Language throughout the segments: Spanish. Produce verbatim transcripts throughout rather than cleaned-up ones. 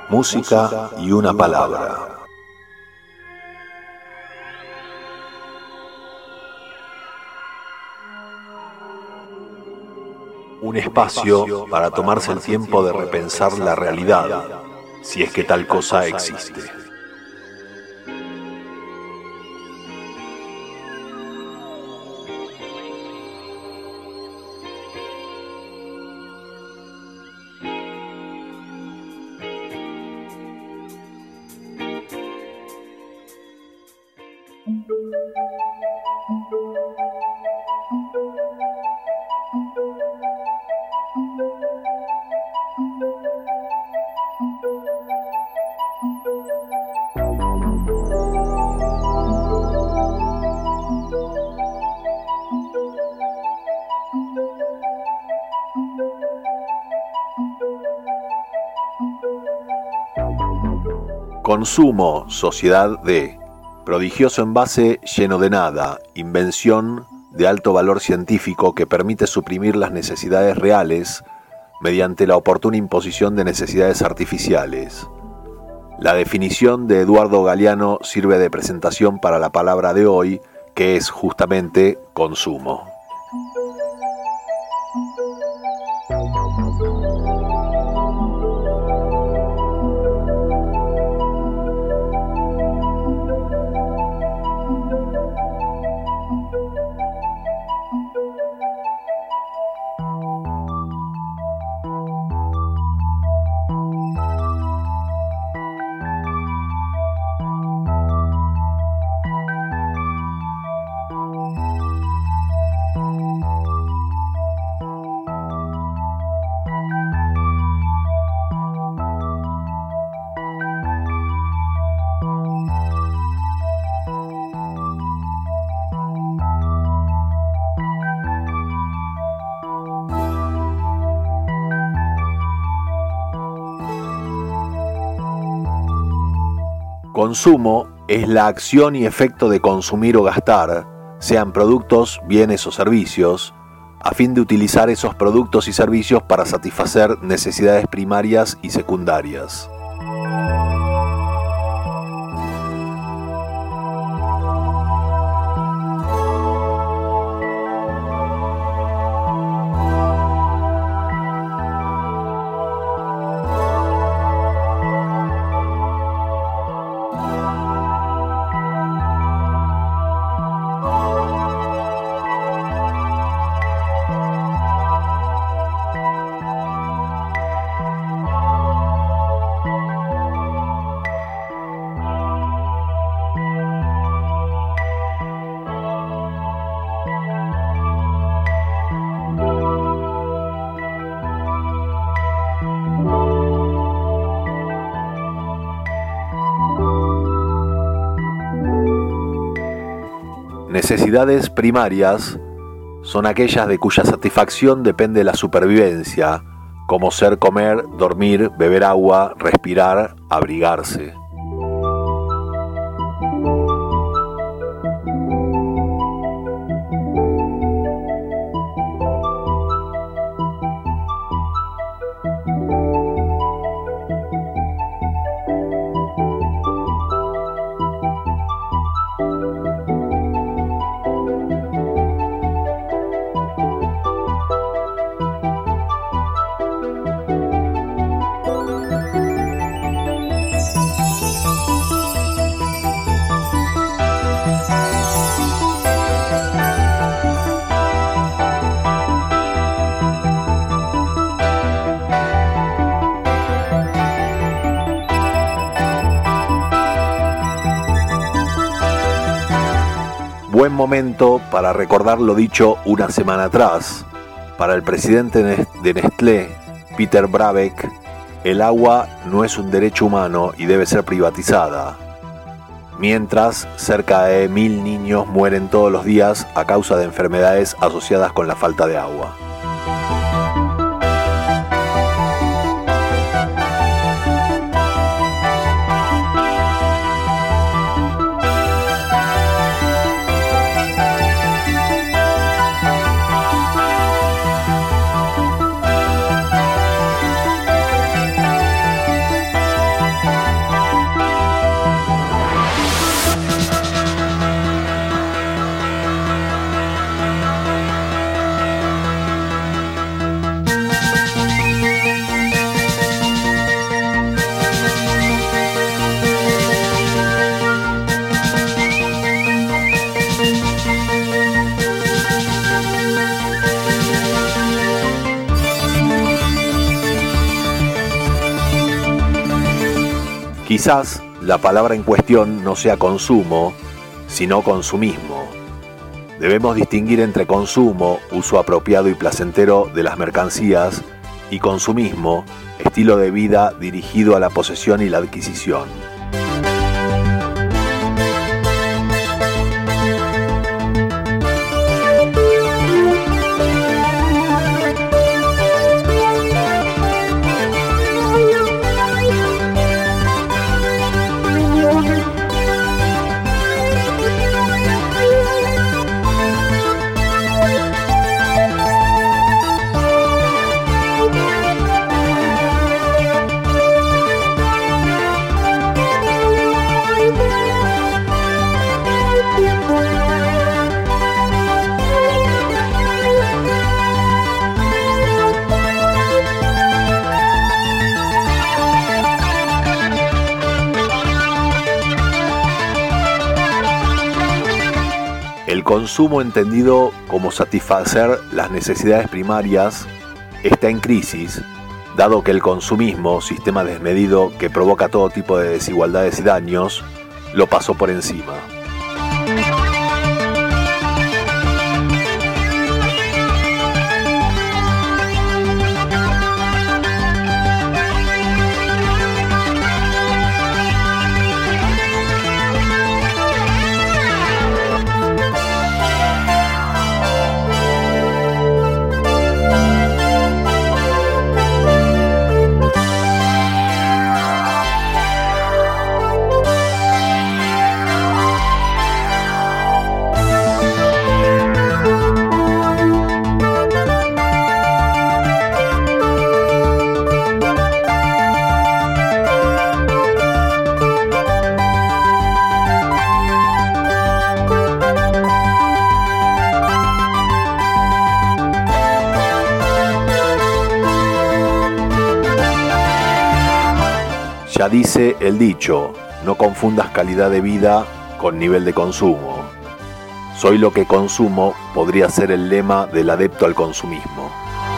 música y una palabra. Un espacio para tomarse el tiempo de repensar la realidad, si es que tal cosa existe. Consumo, sociedad de prodigioso envase lleno de nada, invención de alto valor científico que permite suprimir las necesidades reales mediante la oportuna imposición de necesidades artificiales. La definición de Eduardo Galeano sirve de presentación para la palabra de hoy, que es justamente consumo. Consumo es la acción y efecto de consumir o gastar, sean productos, bienes o servicios, a fin de utilizar esos productos y servicios para satisfacer necesidades primarias y secundarias. Necesidades primarias son aquellas de cuya satisfacción depende la supervivencia, como ser comer, dormir, beber agua, respirar, abrigarse. Buen momento para recordar lo dicho una semana atrás. Para el presidente de Nestlé, Peter Brabeck, el agua no es un derecho humano y debe ser privatizada. Mientras, cerca de mil niños mueren todos los días a causa de enfermedades asociadas con la falta de agua. Quizás la palabra en cuestión no sea consumo, sino consumismo. Debemos distinguir entre consumo, uso apropiado y placentero de las mercancías, y consumismo, estilo de vida dirigido a la posesión y la adquisición. El consumo entendido como satisfacer las necesidades primarias está en crisis, dado que el consumismo, sistema desmedido que provoca todo tipo de desigualdades y daños, lo pasó por encima. Ya dice el dicho, no confundas calidad de vida con nivel de consumo. Soy lo que consumo podría ser el lema del adepto al consumismo.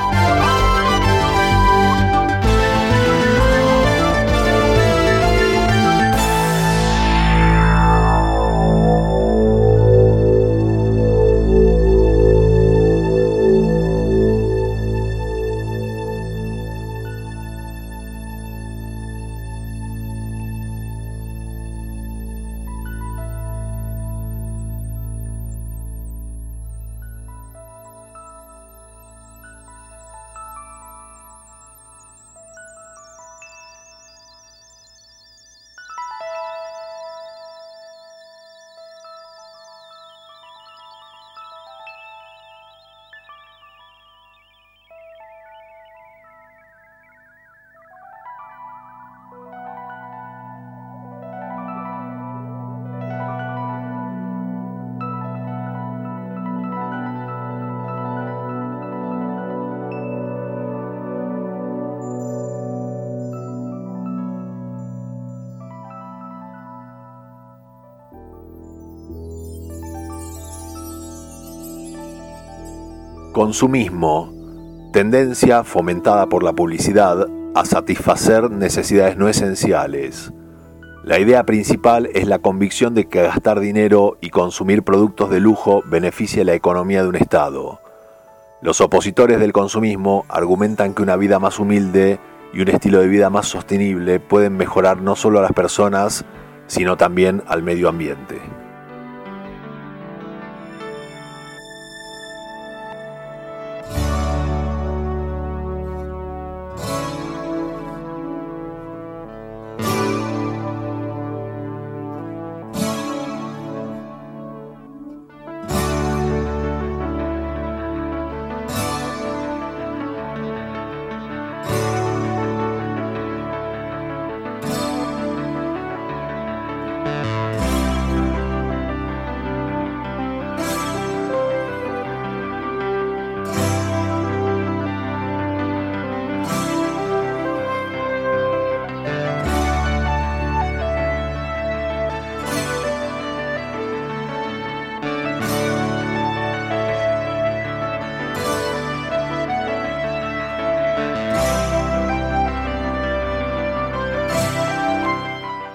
Consumismo, tendencia fomentada por la publicidad a satisfacer necesidades no esenciales. La idea principal es la convicción de que gastar dinero y consumir productos de lujo beneficia la economía de un Estado. Los opositores del consumismo argumentan que una vida más humilde y un estilo de vida más sostenible pueden mejorar no solo a las personas, sino también al medio ambiente.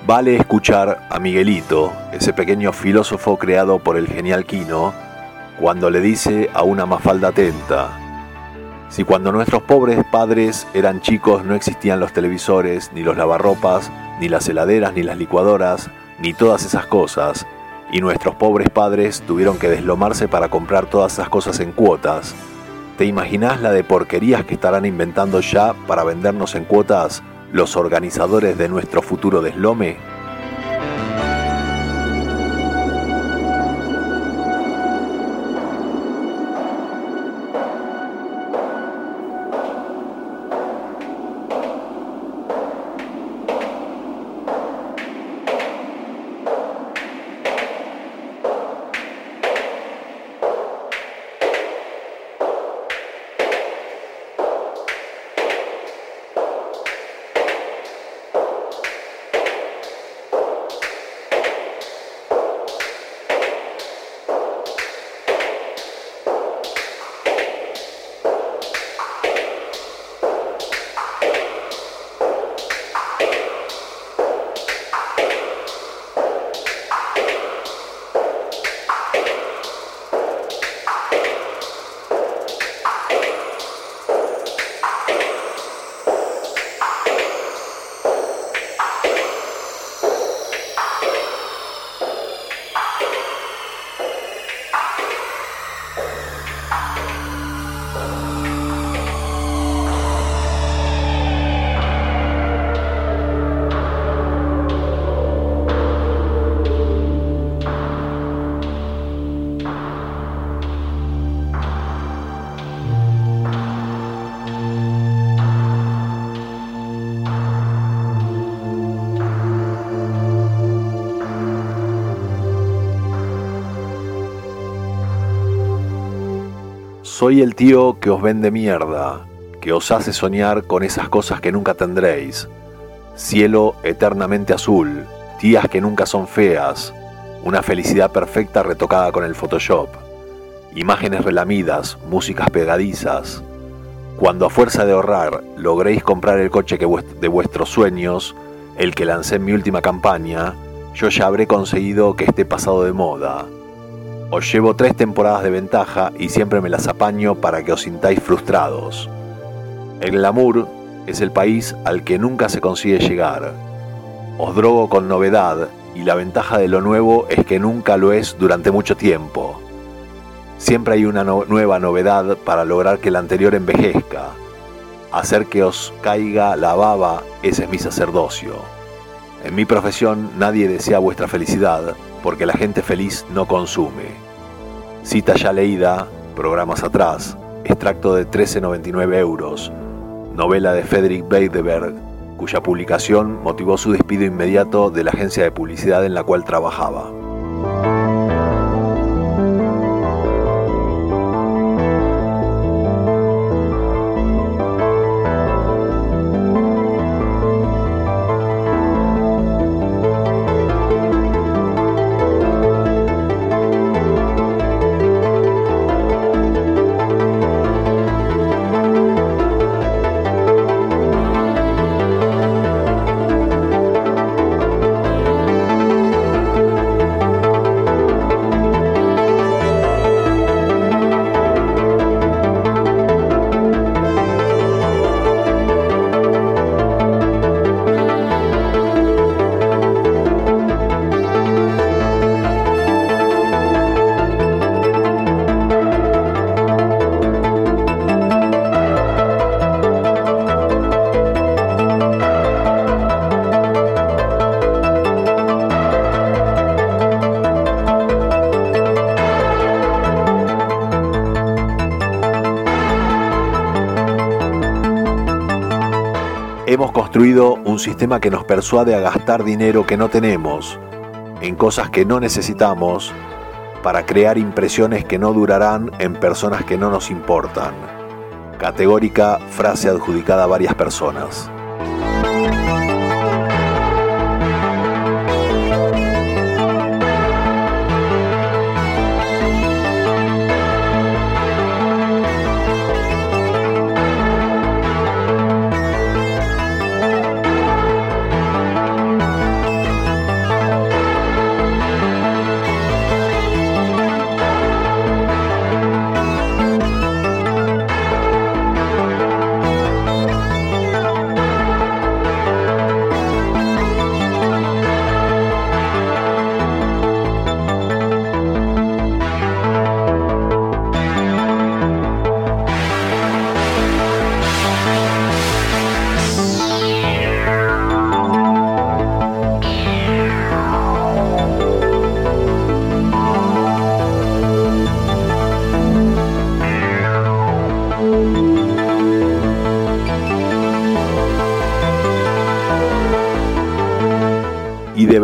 Vale escuchar a Miguelito, ese pequeño filósofo creado por el genial Quino, cuando le dice a una Mafalda atenta: si cuando nuestros pobres padres eran chicos no existían los televisores, ni los lavarropas, ni las heladeras, ni las licuadoras, ni todas esas cosas, y nuestros pobres padres tuvieron que deslomarse para comprar todas esas cosas en cuotas, ¿te imaginás la de porquerías que estarán inventando ya para vendernos en cuotas los organizadores de nuestro futuro deslome? Soy el tío que os vende mierda, que os hace soñar con esas cosas que nunca tendréis. Cielo eternamente azul, tías que nunca son feas, una felicidad perfecta retocada con el Photoshop, imágenes relamidas, músicas pegadizas. Cuando a fuerza de ahorrar logréis comprar el coche que de vuestros sueños, el que lancé en mi última campaña, yo ya habré conseguido que esté pasado de moda. Os llevo tres temporadas de ventaja y siempre me las apaño para que os sintáis frustrados. El glamour es el país al que nunca se consigue llegar. Os drogo con novedad y la ventaja de lo nuevo es que nunca lo es durante mucho tiempo. Siempre hay una no- nueva novedad para lograr que la anterior envejezca. Hacer que os caiga la baba, ese es mi sacerdocio. En mi profesión nadie desea vuestra felicidad, porque la gente feliz no consume. Cita ya leída, programas atrás, extracto de trece noventa y nueve euros, novela de Frederick Beiderberg, cuya publicación motivó su despido inmediato de la agencia de publicidad en la cual trabajaba. Hemos construido un sistema que nos persuade a gastar dinero que no tenemos, en cosas que no necesitamos, para crear impresiones que no durarán en personas que no nos importan. Categórica frase adjudicada a varias personas.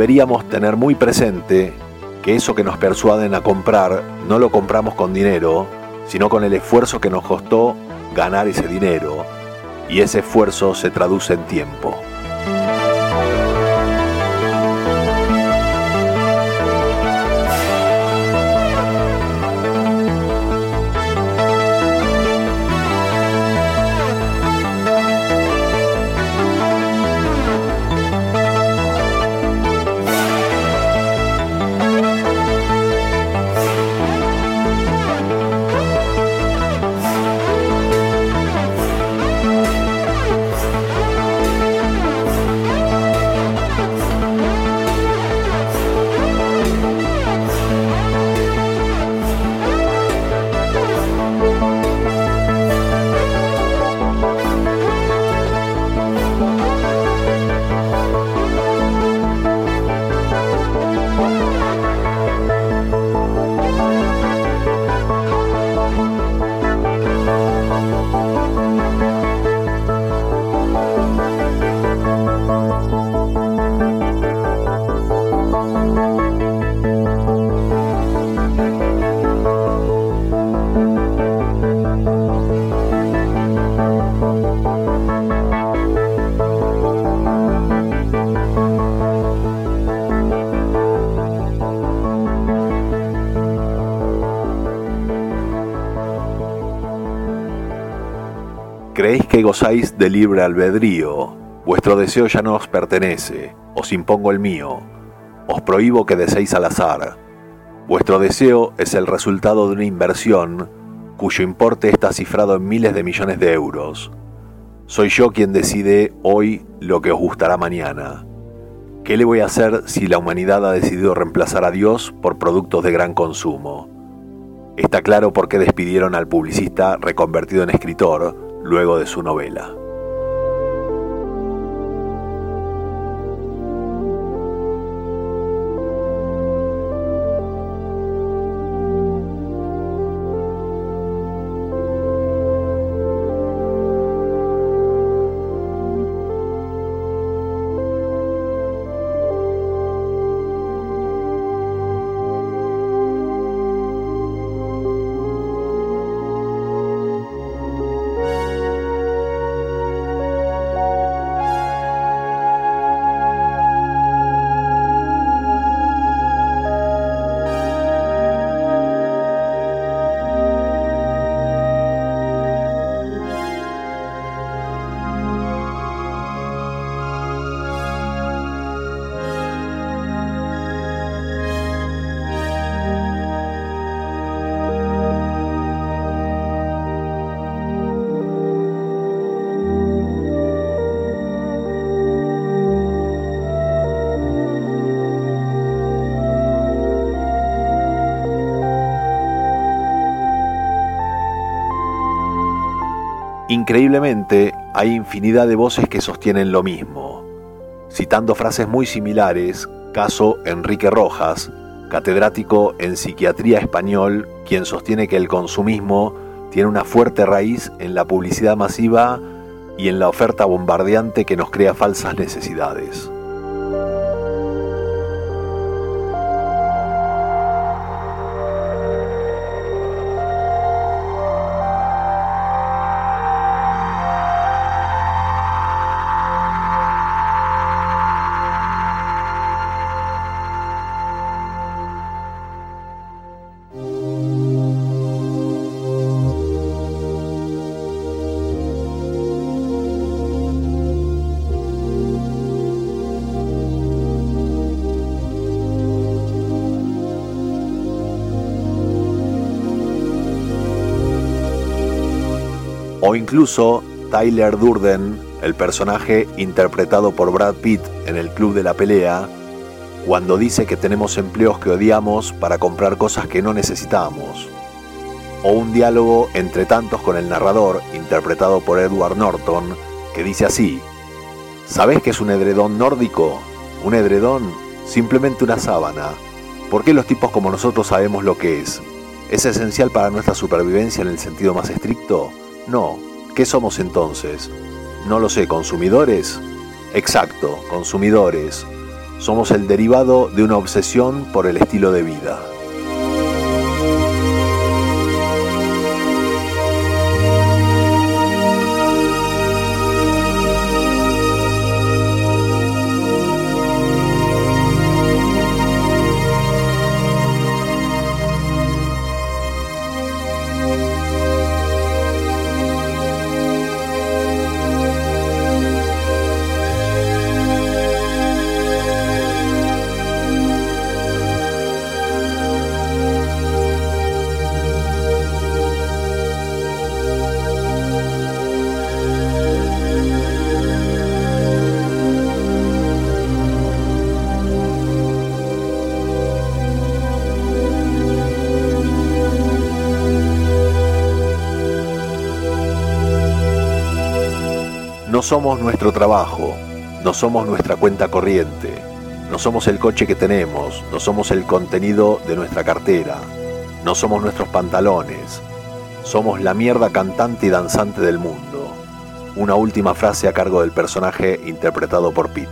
deberíamos tener muy presente que eso que nos persuaden a comprar no lo compramos con dinero, sino con el esfuerzo que nos costó ganar ese dinero, y ese esfuerzo se traduce en tiempo. Creéis que gozáis de libre albedrío, vuestro deseo ya no os pertenece, os impongo el mío, os prohíbo que deseéis al azar. Vuestro deseo es el resultado de una inversión cuyo importe está cifrado en miles de millones de euros. Soy yo quien decide hoy lo que os gustará mañana. ¿Qué le voy a hacer si la humanidad ha decidido reemplazar a Dios por productos de gran consumo? Está claro por qué despidieron al publicista reconvertido en escritor luego de su novela. Increíblemente, hay infinidad de voces que sostienen lo mismo. Citando frases muy similares, caso Enrique Rojas, catedrático en psiquiatría español, quien sostiene que el consumismo tiene una fuerte raíz en la publicidad masiva y en la oferta bombardeante que nos crea falsas necesidades. O incluso Tyler Durden, el personaje interpretado por Brad Pitt en El Club de la Pelea, cuando dice que tenemos empleos que odiamos para comprar cosas que no necesitamos. O un diálogo entre tantos con el narrador, interpretado por Edward Norton, que dice así: ¿sabés qué es un edredón nórdico? ¿Un edredón? Simplemente una sábana. ¿Por qué los tipos como nosotros sabemos lo que es? ¿Es esencial para nuestra supervivencia en el sentido más estricto? No. ¿Qué somos entonces? No lo sé, ¿consumidores? Exacto, consumidores. Somos el derivado de una obsesión por el estilo de vida. No somos nuestro trabajo, no somos nuestra cuenta corriente, no somos el coche que tenemos, no somos el contenido de nuestra cartera, no somos nuestros pantalones, somos la mierda cantante y danzante del mundo. Una última frase a cargo del personaje interpretado por Pete.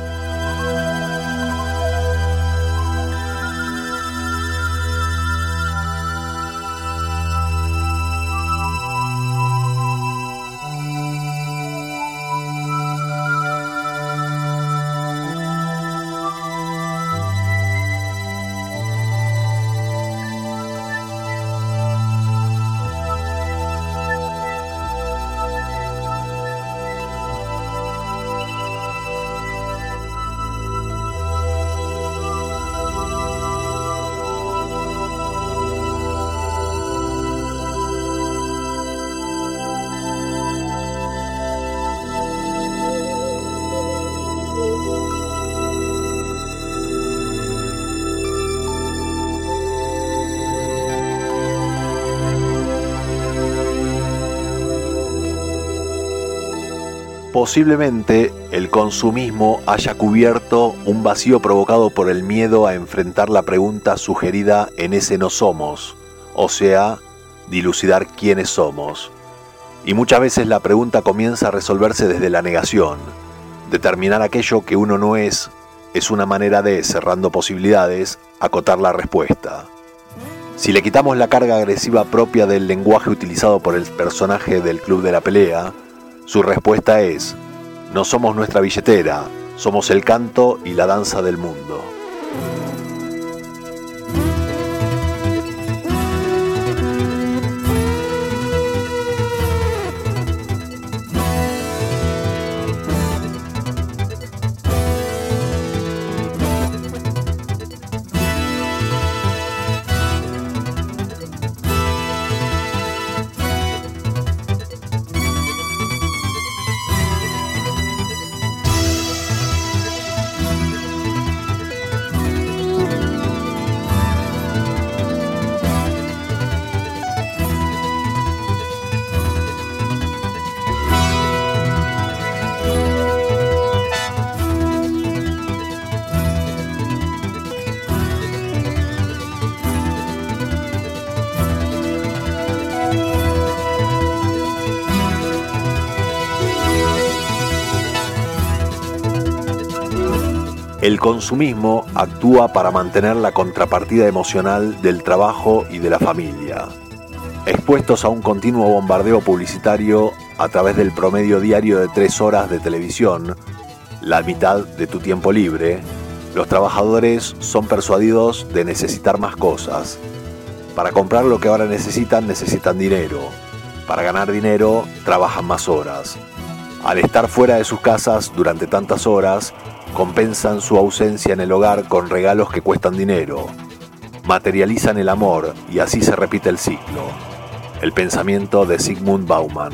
Posiblemente el consumismo haya cubierto un vacío provocado por el miedo a enfrentar la pregunta sugerida en ese no somos, o sea, dilucidar quiénes somos. Y muchas veces la pregunta comienza a resolverse desde la negación. Determinar aquello que uno no es es una manera de, cerrando posibilidades, acotar la respuesta. Si le quitamos la carga agresiva propia del lenguaje utilizado por el personaje del Club de la Pelea, su respuesta es: no somos nuestra billetera, somos el canto y la danza del mundo. El consumismo actúa para mantener la contrapartida emocional del trabajo y de la familia. Expuestos a un continuo bombardeo publicitario a través del promedio diario de tres horas de televisión, la mitad de tu tiempo libre, los trabajadores son persuadidos de necesitar más cosas. Para comprar lo que ahora necesitan, necesitan dinero. Para ganar dinero, trabajan más horas. Al estar fuera de sus casas durante tantas horas, compensan su ausencia en el hogar con regalos que cuestan dinero. Materializan el amor y así se repite el ciclo. El pensamiento de Zygmunt Bauman.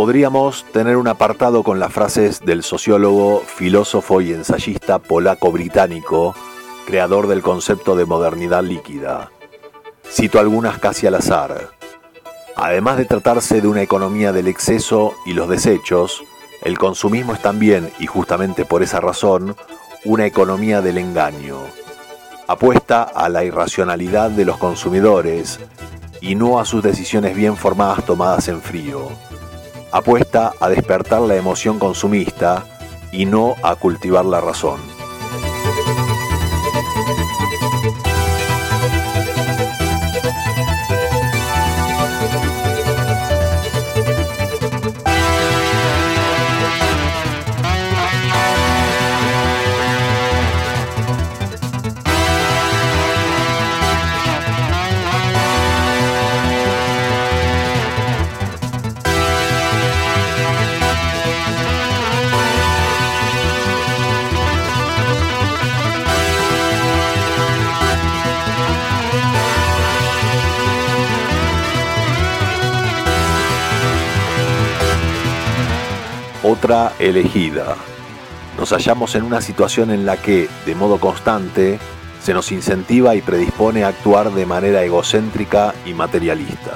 Podríamos tener un apartado con las frases del sociólogo, filósofo y ensayista polaco-británico, creador del concepto de modernidad líquida. Cito algunas casi al azar. Además de tratarse de una economía del exceso y los desechos, el consumismo es también, y justamente por esa razón, una economía del engaño. Apuesta a la irracionalidad de los consumidores y no a sus decisiones bien formadas tomadas en frío. Apuesta a despertar la emoción consumista y no a cultivar la razón. Otra elegida. Nos hallamos en una situación en la que, de modo constante, se nos incentiva y predispone a actuar de manera egocéntrica y materialista.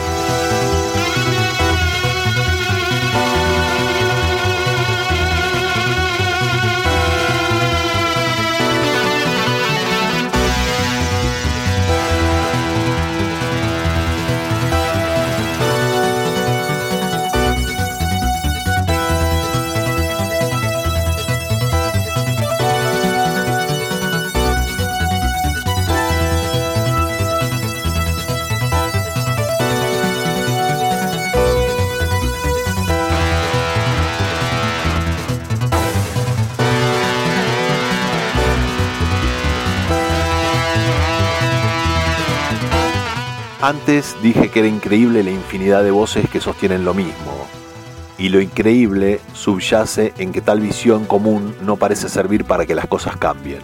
Antes dije que era increíble la infinidad de voces que sostienen lo mismo, y lo increíble subyace en que tal visión común no parece servir para que las cosas cambien.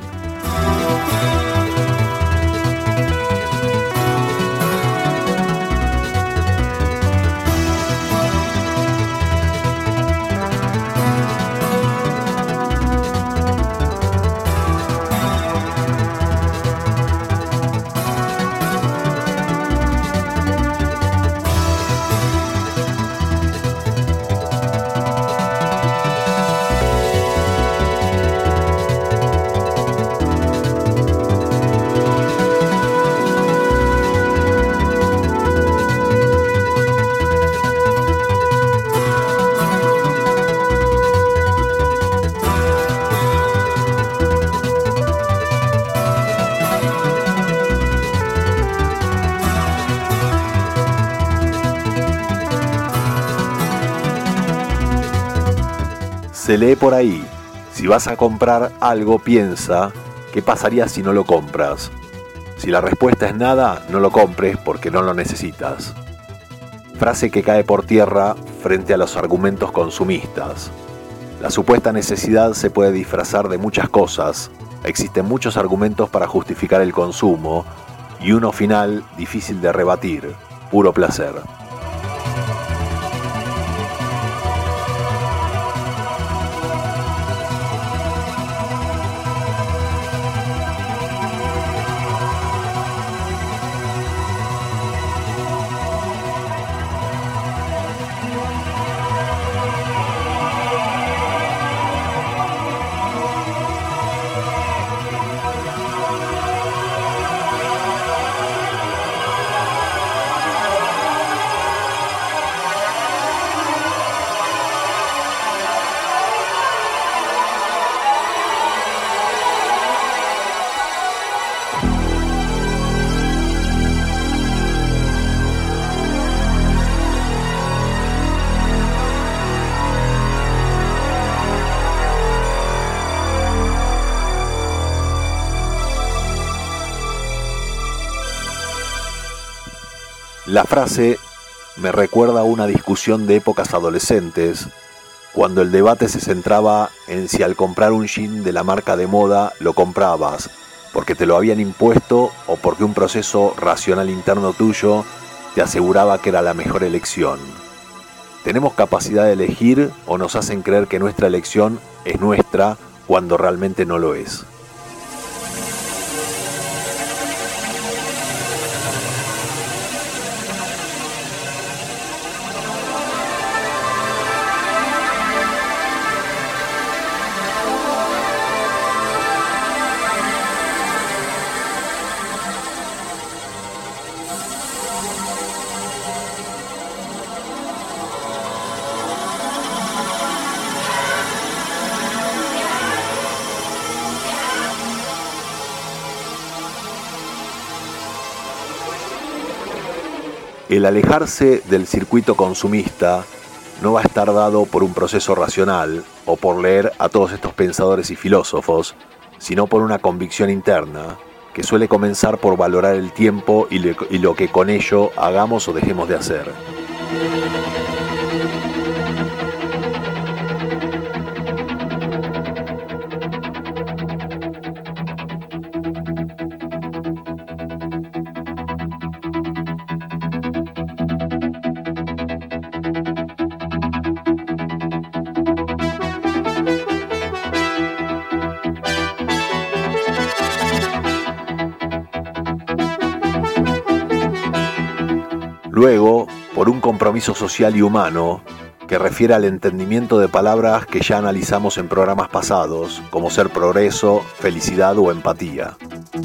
Se lee por ahí, si vas a comprar algo, piensa, ¿qué pasaría si no lo compras? Si la respuesta es nada, no lo compres porque no lo necesitas. Frase que cae por tierra frente a los argumentos consumistas. La supuesta necesidad se puede disfrazar de muchas cosas, existen muchos argumentos para justificar el consumo, y uno final difícil de rebatir, puro placer. La frase me recuerda a una discusión de épocas adolescentes, cuando el debate se centraba en si al comprar un jean de la marca de moda lo comprabas porque te lo habían impuesto o porque un proceso racional interno tuyo te aseguraba que era la mejor elección. ¿Tenemos capacidad de elegir o nos hacen creer que nuestra elección es nuestra cuando realmente no lo es? El alejarse del circuito consumista no va a estar dado por un proceso racional o por leer a todos estos pensadores y filósofos, sino por una convicción interna que suele comenzar por valorar el tiempo y, le, y lo que con ello hagamos o dejemos de hacer. Luego, por un compromiso social y humano que refiere al entendimiento de palabras que ya analizamos en programas pasados, como ser progreso, felicidad o empatía.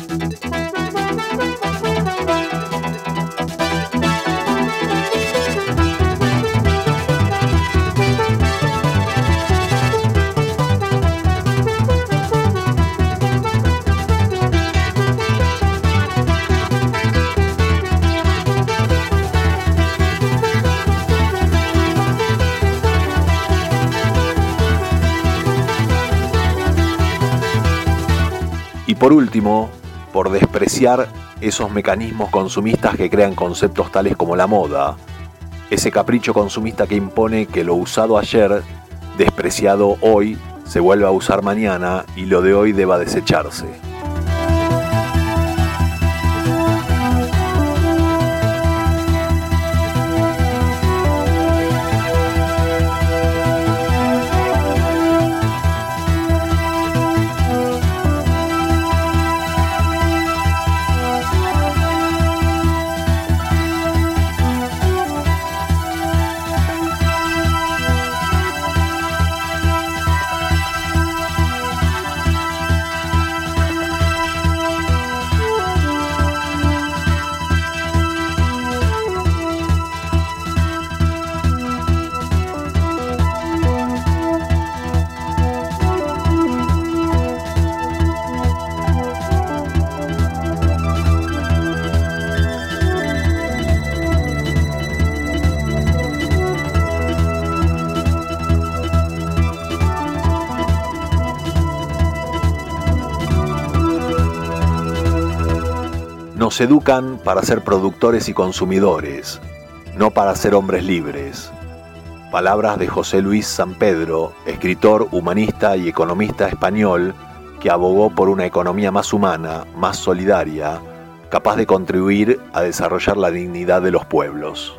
Y por último, por despreciar esos mecanismos consumistas que crean conceptos tales como la moda, ese capricho consumista que impone que lo usado ayer, despreciado hoy, se vuelva a usar mañana y lo de hoy deba desecharse. Nos educan para ser productores y consumidores, no para ser hombres libres. Palabras de José Luis Sampedro, escritor, humanista y economista español, que abogó por una economía más humana, más solidaria, capaz de contribuir a desarrollar la dignidad de los pueblos.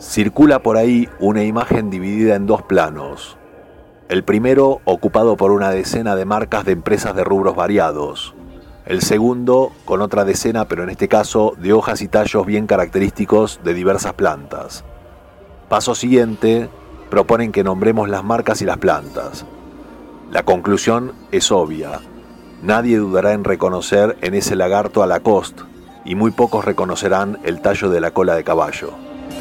Circula por ahí una imagen dividida en dos planos. El primero ocupado por una decena de marcas de empresas de rubros variados. El segundo con otra decena, pero en este caso de hojas y tallos bien característicos de diversas plantas. Paso siguiente, proponen que nombremos las marcas y las plantas. La conclusión es obvia. Nadie dudará en reconocer en ese lagarto a Lacoste, y muy pocos reconocerán el tallo de la cola de caballo.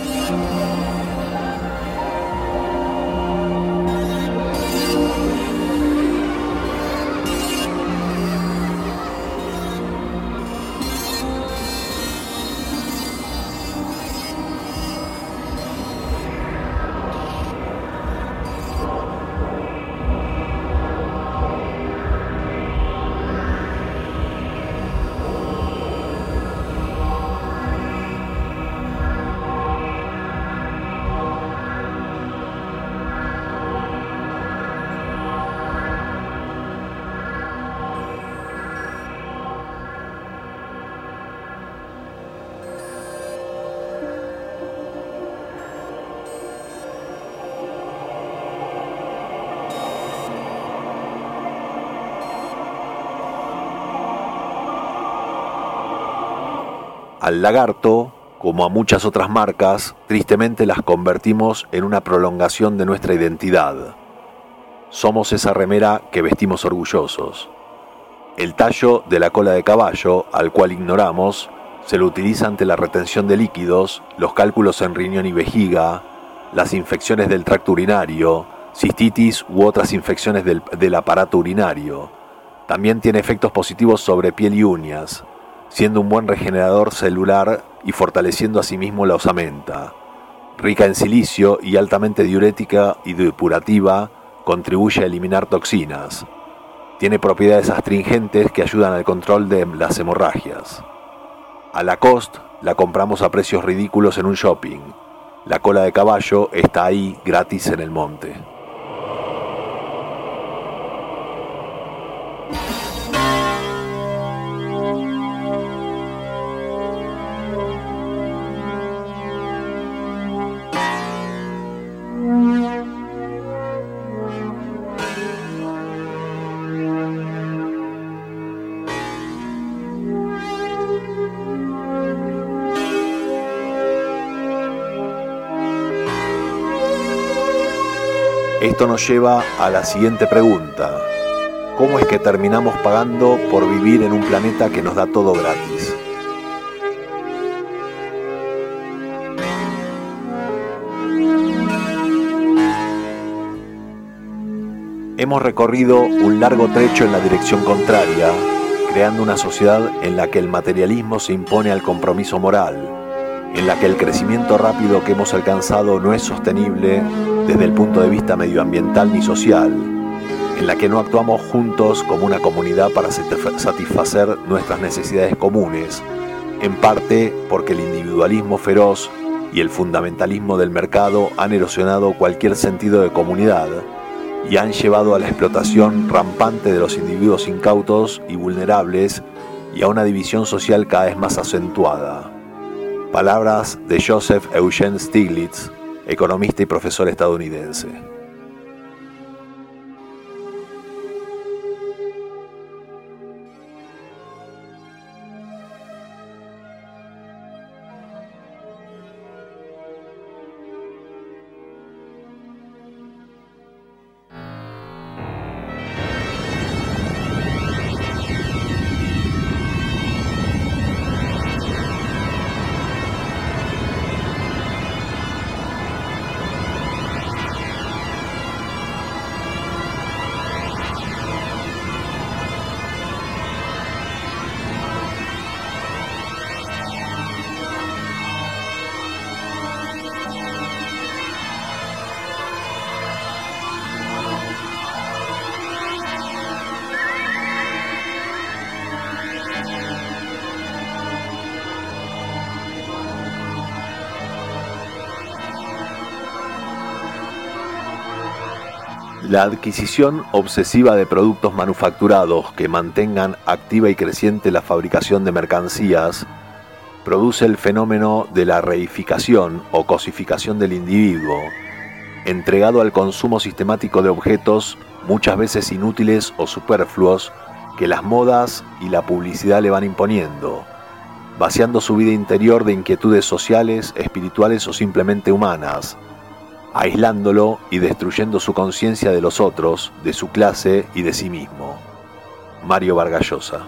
Al lagarto, como a muchas otras marcas, tristemente las convertimos en una prolongación de nuestra identidad. Somos esa remera que vestimos orgullosos. El tallo de la cola de caballo, al cual ignoramos, se lo utiliza ante la retención de líquidos, los cálculos en riñón y vejiga, las infecciones del tracto urinario, cistitis u otras infecciones del, del aparato urinario. También tiene efectos positivos sobre piel y uñas, siendo un buen regenerador celular y fortaleciendo asimismo la osamenta. Rica en silicio y altamente diurética y depurativa, contribuye a eliminar toxinas. Tiene propiedades astringentes que ayudan al control de las hemorragias. A Lacoste la compramos a precios ridículos en un shopping. La cola de caballo está ahí gratis en el monte. Esto nos lleva a la siguiente pregunta. ¿Cómo es que terminamos pagando por vivir en un planeta que nos da todo gratis? Hemos recorrido un largo trecho en la dirección contraria, creando una sociedad en la que el materialismo se impone al compromiso moral, en la que el crecimiento rápido que hemos alcanzado no es sostenible desde el punto de vista medioambiental ni social, en la que no actuamos juntos como una comunidad para satisfacer nuestras necesidades comunes, en parte porque el individualismo feroz y el fundamentalismo del mercado han erosionado cualquier sentido de comunidad y han llevado a la explotación rampante de los individuos incautos y vulnerables y a una división social cada vez más acentuada. Palabras de Joseph Eugene Stiglitz, economista y profesor estadounidense. La adquisición obsesiva de productos manufacturados que mantengan activa y creciente la fabricación de mercancías produce el fenómeno de la reificación o cosificación del individuo, entregado al consumo sistemático de objetos muchas veces inútiles o superfluos que las modas y la publicidad le van imponiendo, vaciando su vida interior de inquietudes sociales, espirituales o simplemente humanas, aislándolo y destruyendo su conciencia de los otros, de su clase y de sí mismo. Mario Vargas Llosa.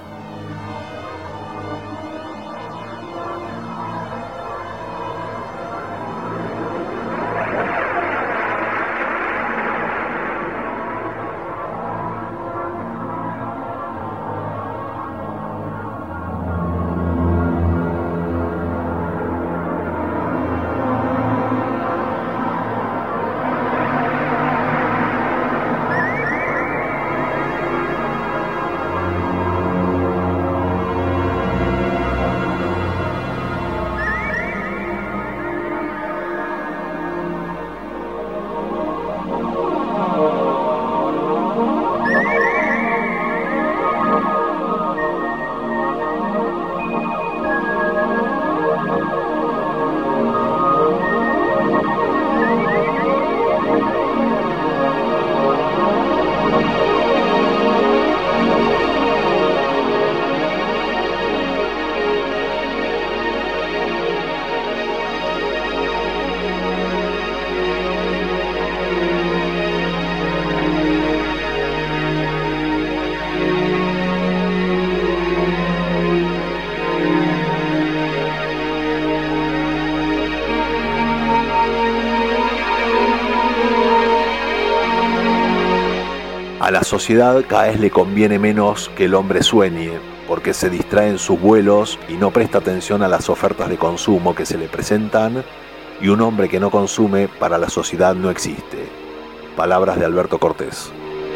A la sociedad cada vez le conviene menos que el hombre sueñe, porque se distrae en sus vuelos y no presta atención a las ofertas de consumo que se le presentan, y un hombre que no consume para la sociedad no existe. Palabras de Alberto Cortés.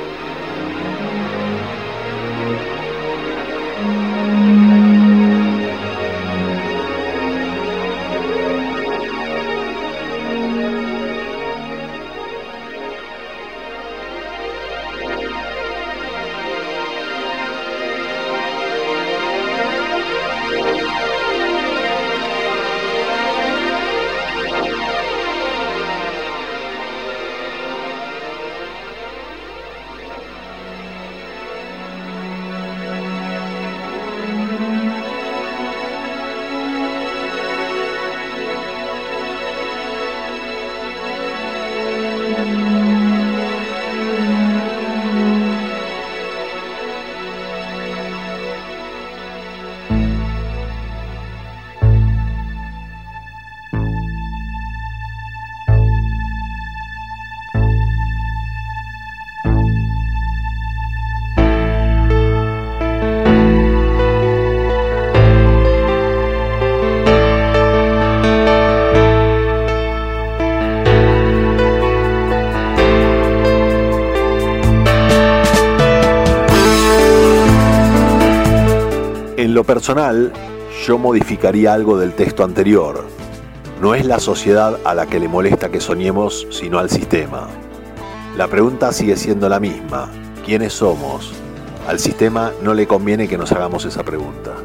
En lo personal, yo modificaría algo del texto anterior. No es la sociedad a la que le molesta que soñemos, sino al sistema. La pregunta sigue siendo la misma. ¿Quiénes somos? Al sistema no le conviene que nos hagamos esa pregunta.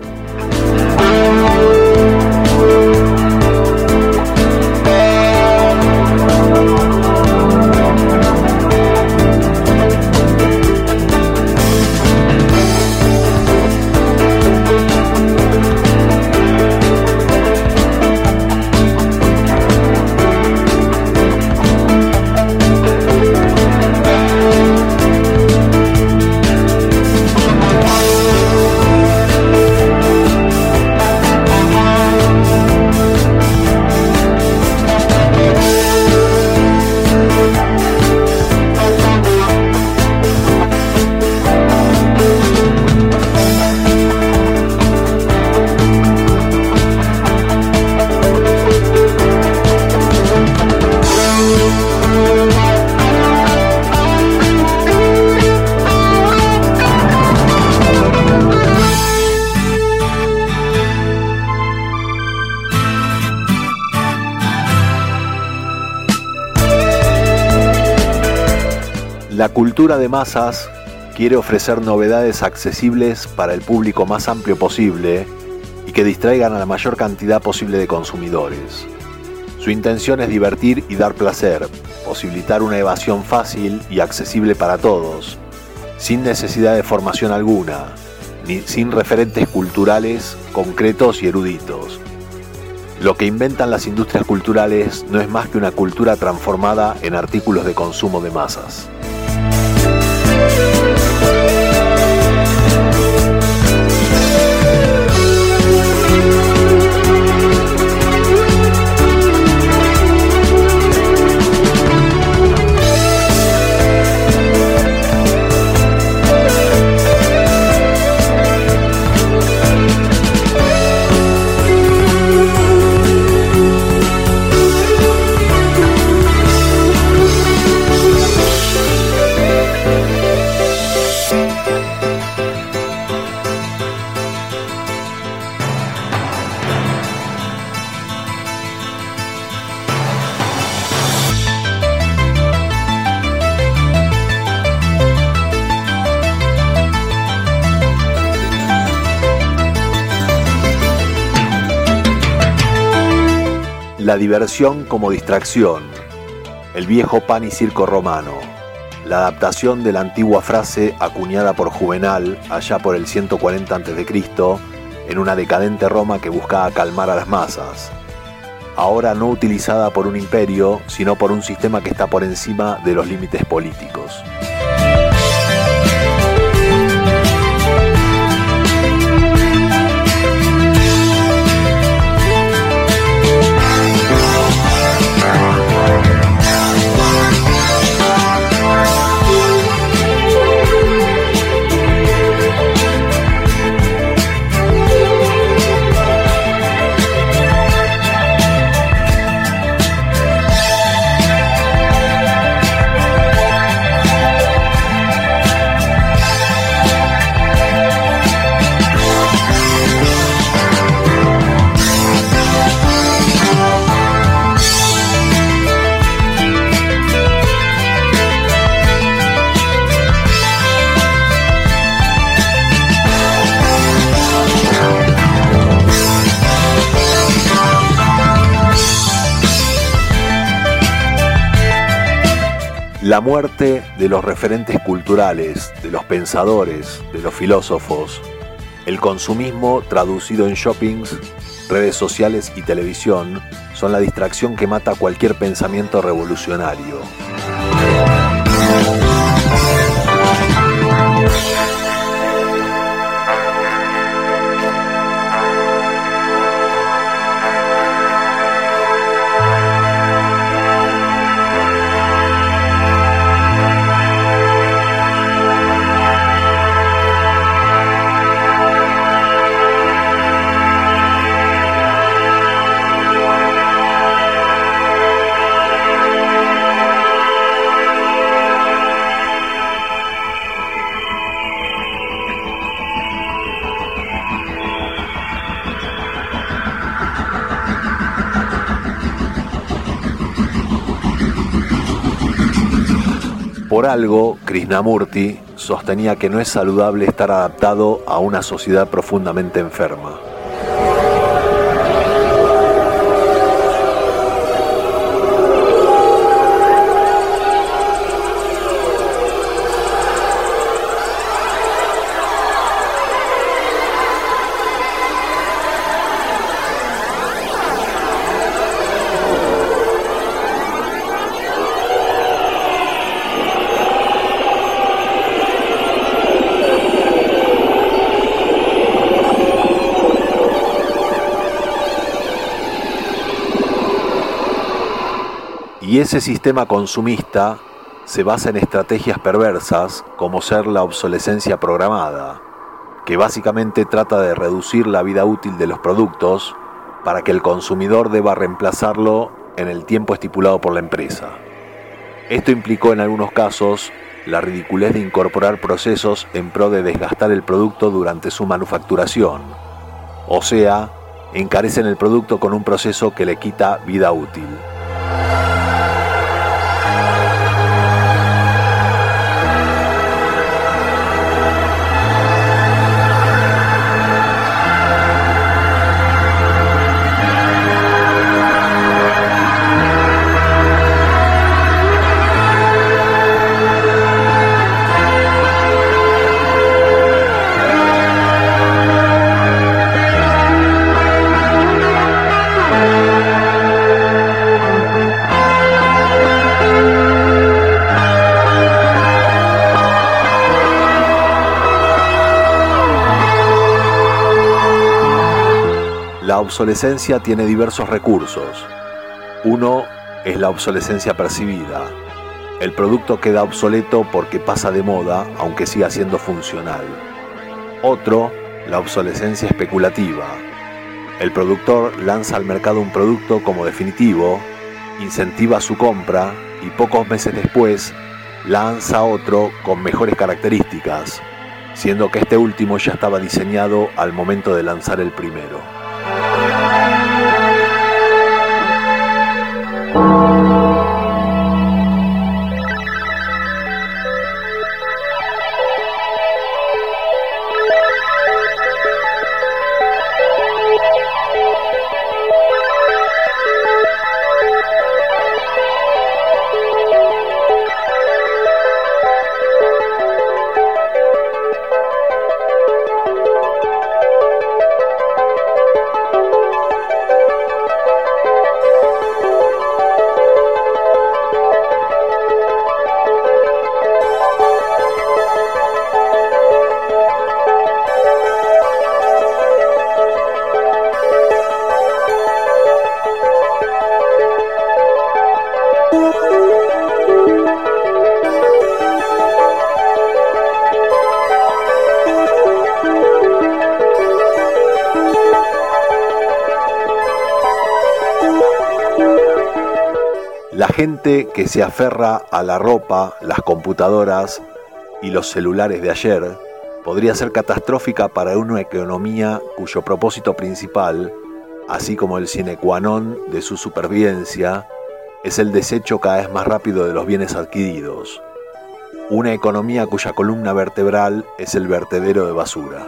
La cultura de masas quiere ofrecer novedades accesibles para el público más amplio posible y que distraigan a la mayor cantidad posible de consumidores. Su intención es divertir y dar placer, posibilitar una evasión fácil y accesible para todos, sin necesidad de formación alguna, ni sin referentes culturales concretos y eruditos. Lo que inventan las industrias culturales no es más que una cultura transformada en artículos de consumo de masas. La diversión como distracción, el viejo pan y circo romano, la adaptación de la antigua frase acuñada por Juvenal allá por el ciento cuarenta antes de Cristo en una decadente Roma que buscaba calmar a las masas, ahora no utilizada por un imperio, sino por un sistema que está por encima de los límites políticos. La muerte de los referentes culturales, de los pensadores, de los filósofos, el consumismo traducido en shoppings, redes sociales y televisión son la distracción que mata cualquier pensamiento revolucionario. Por algo, Krishnamurti sostenía que no es saludable estar adaptado a una sociedad profundamente enferma. Y ese sistema consumista se basa en estrategias perversas como ser la obsolescencia programada, que básicamente trata de reducir la vida útil de los productos para que el consumidor deba reemplazarlo en el tiempo estipulado por la empresa. Esto implicó en algunos casos la ridiculez de incorporar procesos en pro de desgastar el producto durante su manufacturación, o sea, encarecen el producto con un proceso que le quita vida útil. obsolescencia tiene diversos recursos. Uno es la obsolescencia percibida. El producto queda obsoleto porque pasa de moda, aunque siga siendo funcional. Otro, la obsolescencia especulativa. El productor lanza al mercado un producto como definitivo, incentiva su compra y pocos meses después lanza otro con mejores características, siendo que este último ya estaba diseñado al momento de lanzar el primero. La gente que se aferra a la ropa, las computadoras y los celulares de ayer podría ser catastrófica para una economía cuyo propósito principal, así como el sine qua non de su supervivencia, es el desecho cada vez más rápido de los bienes adquiridos. Una economía cuya columna vertebral es el vertedero de basura.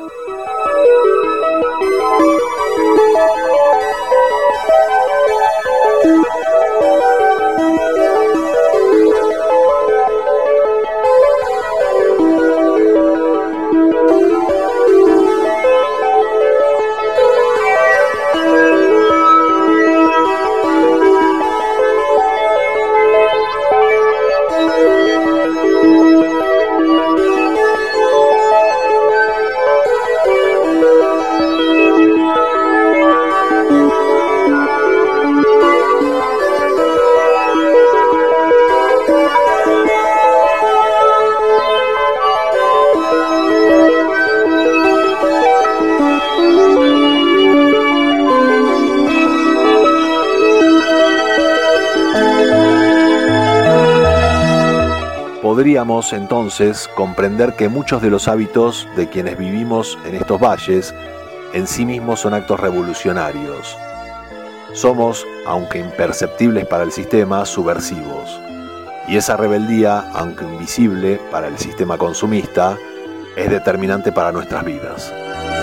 Podríamos entonces comprender que muchos de los hábitos de quienes vivimos en estos valles en sí mismos son actos revolucionarios. Somos, aunque imperceptibles para el sistema, subversivos. Y esa rebeldía, aunque invisible para el sistema consumista, es determinante para nuestras vidas.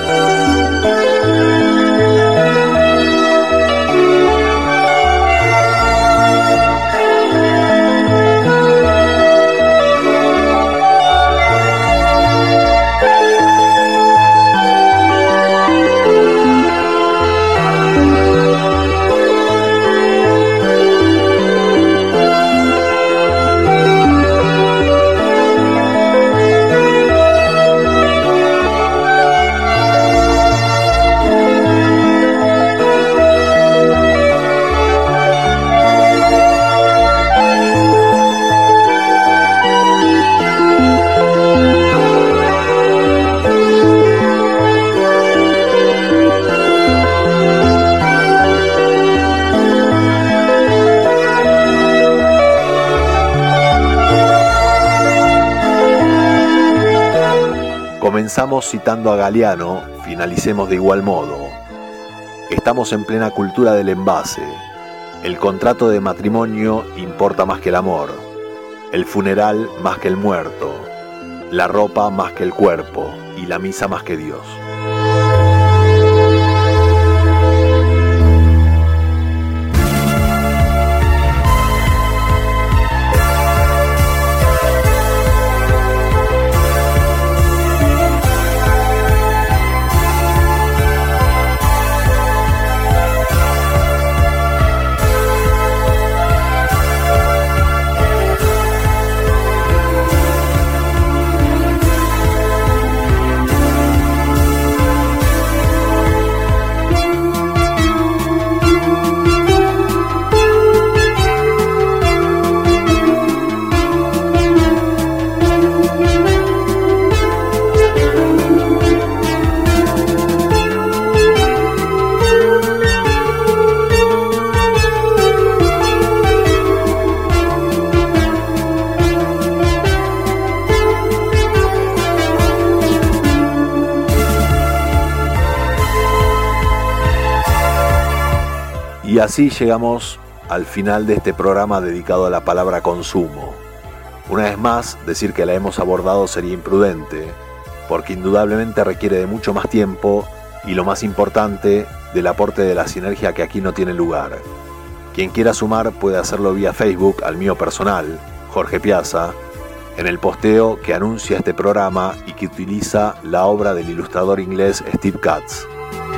Comenzamos citando a Galeano, finalicemos de igual modo. Estamos en plena cultura del envase. El contrato de matrimonio importa más que el amor, el funeral más que el muerto, la ropa más que el cuerpo y la misa más que Dios. Y así llegamos al final de este programa dedicado a la palabra consumo. Una vez más, decir que la hemos abordado sería imprudente, porque indudablemente requiere de mucho más tiempo y, lo más importante, del aporte de la sinergia que aquí no tiene lugar. Quien quiera sumar puede hacerlo vía Facebook al mío personal, Jorge Piazza, en el posteo que anuncia este programa y que utiliza la obra del ilustrador inglés Steve Katz.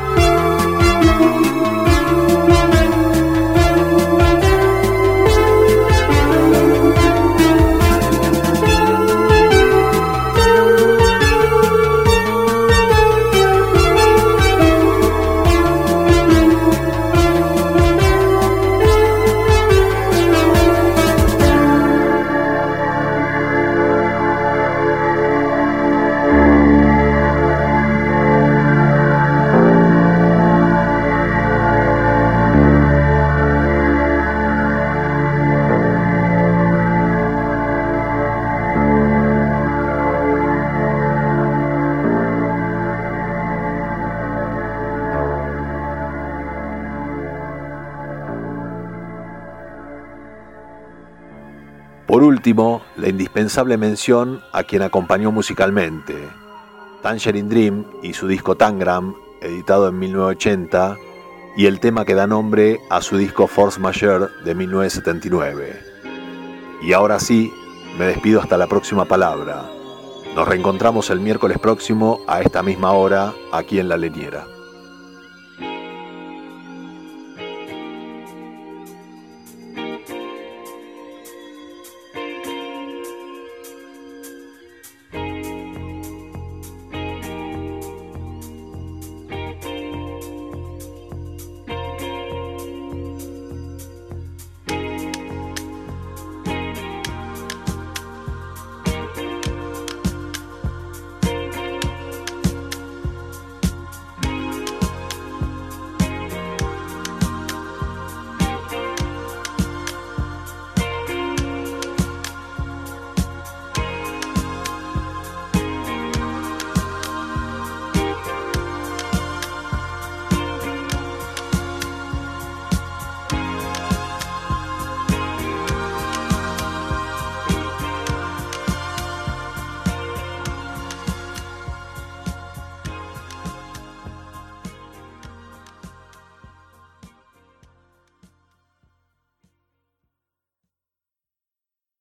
Por último, la indispensable mención a quien acompañó musicalmente, Tangerine Dream y su disco Tangram, editado en mil novecientos ochenta, y el tema que da nombre a su disco Force Majeure de mil novecientos setenta y nueve. Y ahora sí, me despido hasta la próxima palabra. Nos reencontramos el miércoles próximo a esta misma hora, aquí en La Leñera.